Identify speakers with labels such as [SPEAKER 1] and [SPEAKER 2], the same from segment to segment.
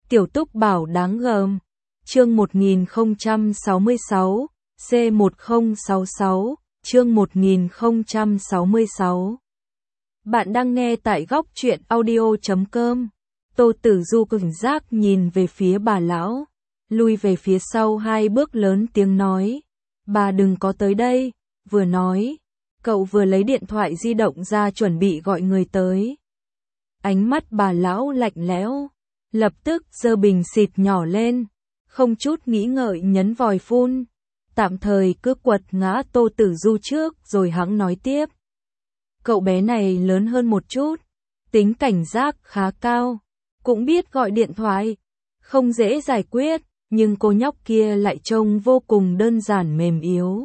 [SPEAKER 1] Tiểu Túc Bảo đáng gờm. Chương 1066, C1066, chương 1066. Bạn đang nghe tại góc truyện audio.com. Tô Tử Du cảnh giác nhìn về phía bà lão, lui về phía sau 2 bước lớn tiếng nói, bà đừng có tới đây, vừa nói, cậu vừa lấy điện thoại di động ra chuẩn bị gọi người tới. Ánh mắt bà lão lạnh lẽo, lập tức giơ bình xịt nhỏ lên, không chút nghĩ ngợi nhấn vòi phun, tạm thời cứ quật ngã Tô Tử Du trước rồi hẵng nói tiếp. Cậu bé này lớn hơn một chút, tính cảnh giác khá cao, cũng biết gọi điện thoại, không dễ giải quyết, nhưng cô nhóc kia lại trông vô cùng đơn giản mềm yếu.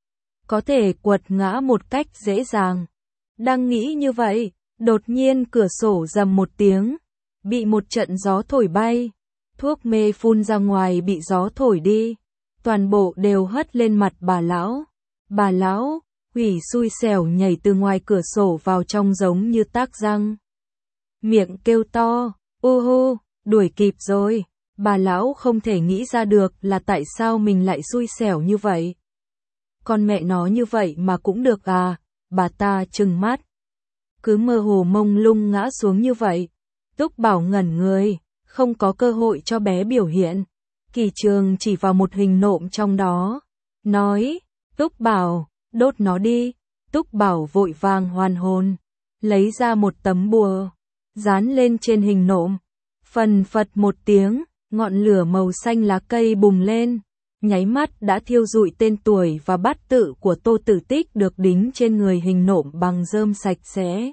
[SPEAKER 1] Có thể quật ngã một cách dễ dàng. Đang nghĩ như vậy, đột nhiên cửa sổ rầm một tiếng, bị một trận gió thổi bay, thuốc mê phun ra ngoài bị gió thổi đi, toàn bộ đều hất lên mặt bà lão. Bà lão, hủy xui xẻo nhảy từ ngoài cửa sổ vào trong giống như tác răng. Miệng kêu to, hu, đuổi kịp rồi. Bà lão không thể nghĩ ra được là tại sao mình lại xui xẻo như vậy. Con mẹ nó như vậy mà cũng được à, bà ta trừng mắt. Cứ mơ hồ mông lung ngã xuống như vậy. Túc Bảo ngẩn người, không có cơ hội cho bé biểu hiện. Kỳ Trường chỉ vào một hình nộm trong đó, nói, Túc Bảo, đốt nó đi. Túc Bảo vội vàng hoàn hồn, lấy ra một tấm bùa, dán lên trên hình nộm. Phần phật một tiếng, ngọn lửa màu xanh lá cây bùng lên, nháy mắt đã thiêu rụi tên tuổi và bát tự của Tô Tử Tích được đính trên người hình nộm bằng rơm sạch sẽ.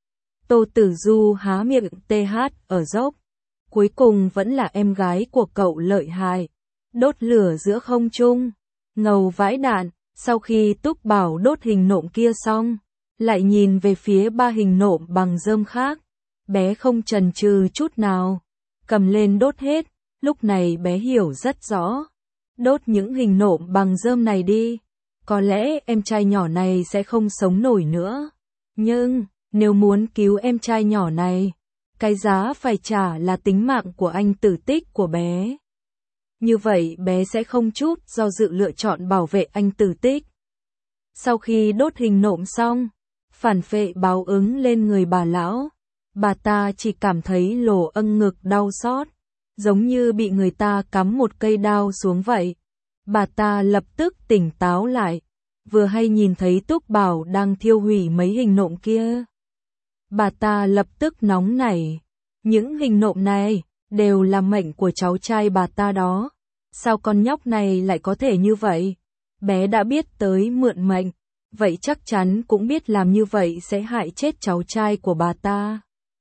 [SPEAKER 1] Tô Tử Du há miệng TH ở dốc, cuối cùng vẫn là em gái của cậu lợi hại, đốt lửa giữa không trung, ngầu vãi đạn. Sau khi Túc Bảo đốt hình nộm kia xong, lại nhìn về phía 3 hình nộm bằng rơm khác, bé không chần chừ chút nào, cầm lên đốt hết. Lúc này bé hiểu rất rõ, đốt những hình nộm bằng rơm này đi, có lẽ em trai nhỏ này sẽ không sống nổi nữa. Nhưng, nếu muốn cứu em trai nhỏ này, cái giá phải trả là tính mạng của anh Tử Tích của bé. Như vậy bé sẽ không chút do dự lựa chọn bảo vệ anh Tử Tích. Sau khi đốt hình nộm xong, phản phệ báo ứng lên người bà lão. Bà ta chỉ cảm thấy lồ âng ngực đau xót, giống như bị người ta cắm một cây đao xuống vậy. Bà ta lập tức tỉnh táo lại, vừa hay nhìn thấy Túc Bảo đang thiêu hủy mấy hình nộm kia. Bà ta lập tức nóng nảy, những hình nộm này đều là mệnh của cháu trai bà ta đó. Sao con nhóc này lại có thể như vậy? Bé đã biết tới mượn mệnh, vậy chắc chắn cũng biết làm như vậy sẽ hại chết cháu trai của bà ta.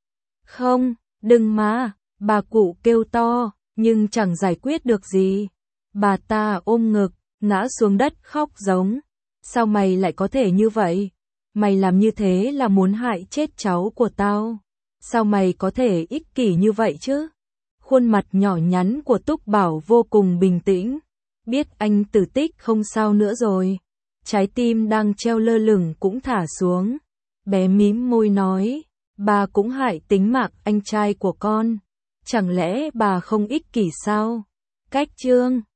[SPEAKER 1] Không, đừng mà, bà cụ kêu to, nhưng chẳng giải quyết được gì. Bà ta ôm ngực, ngã xuống đất khóc giống. Sao mày lại có thể như vậy? Mày làm như thế là muốn hại chết cháu của tao. Sao mày có thể ích kỷ như vậy chứ? Khuôn mặt nhỏ nhắn của Túc Bảo vô cùng bình tĩnh. Biết anh Tử Tích không sao nữa rồi. Trái tim đang treo lơ lửng cũng thả xuống. Bé mím môi nói, bà cũng hại tính mạng anh trai của con. Chẳng lẽ bà không ích kỷ sao? Cách chương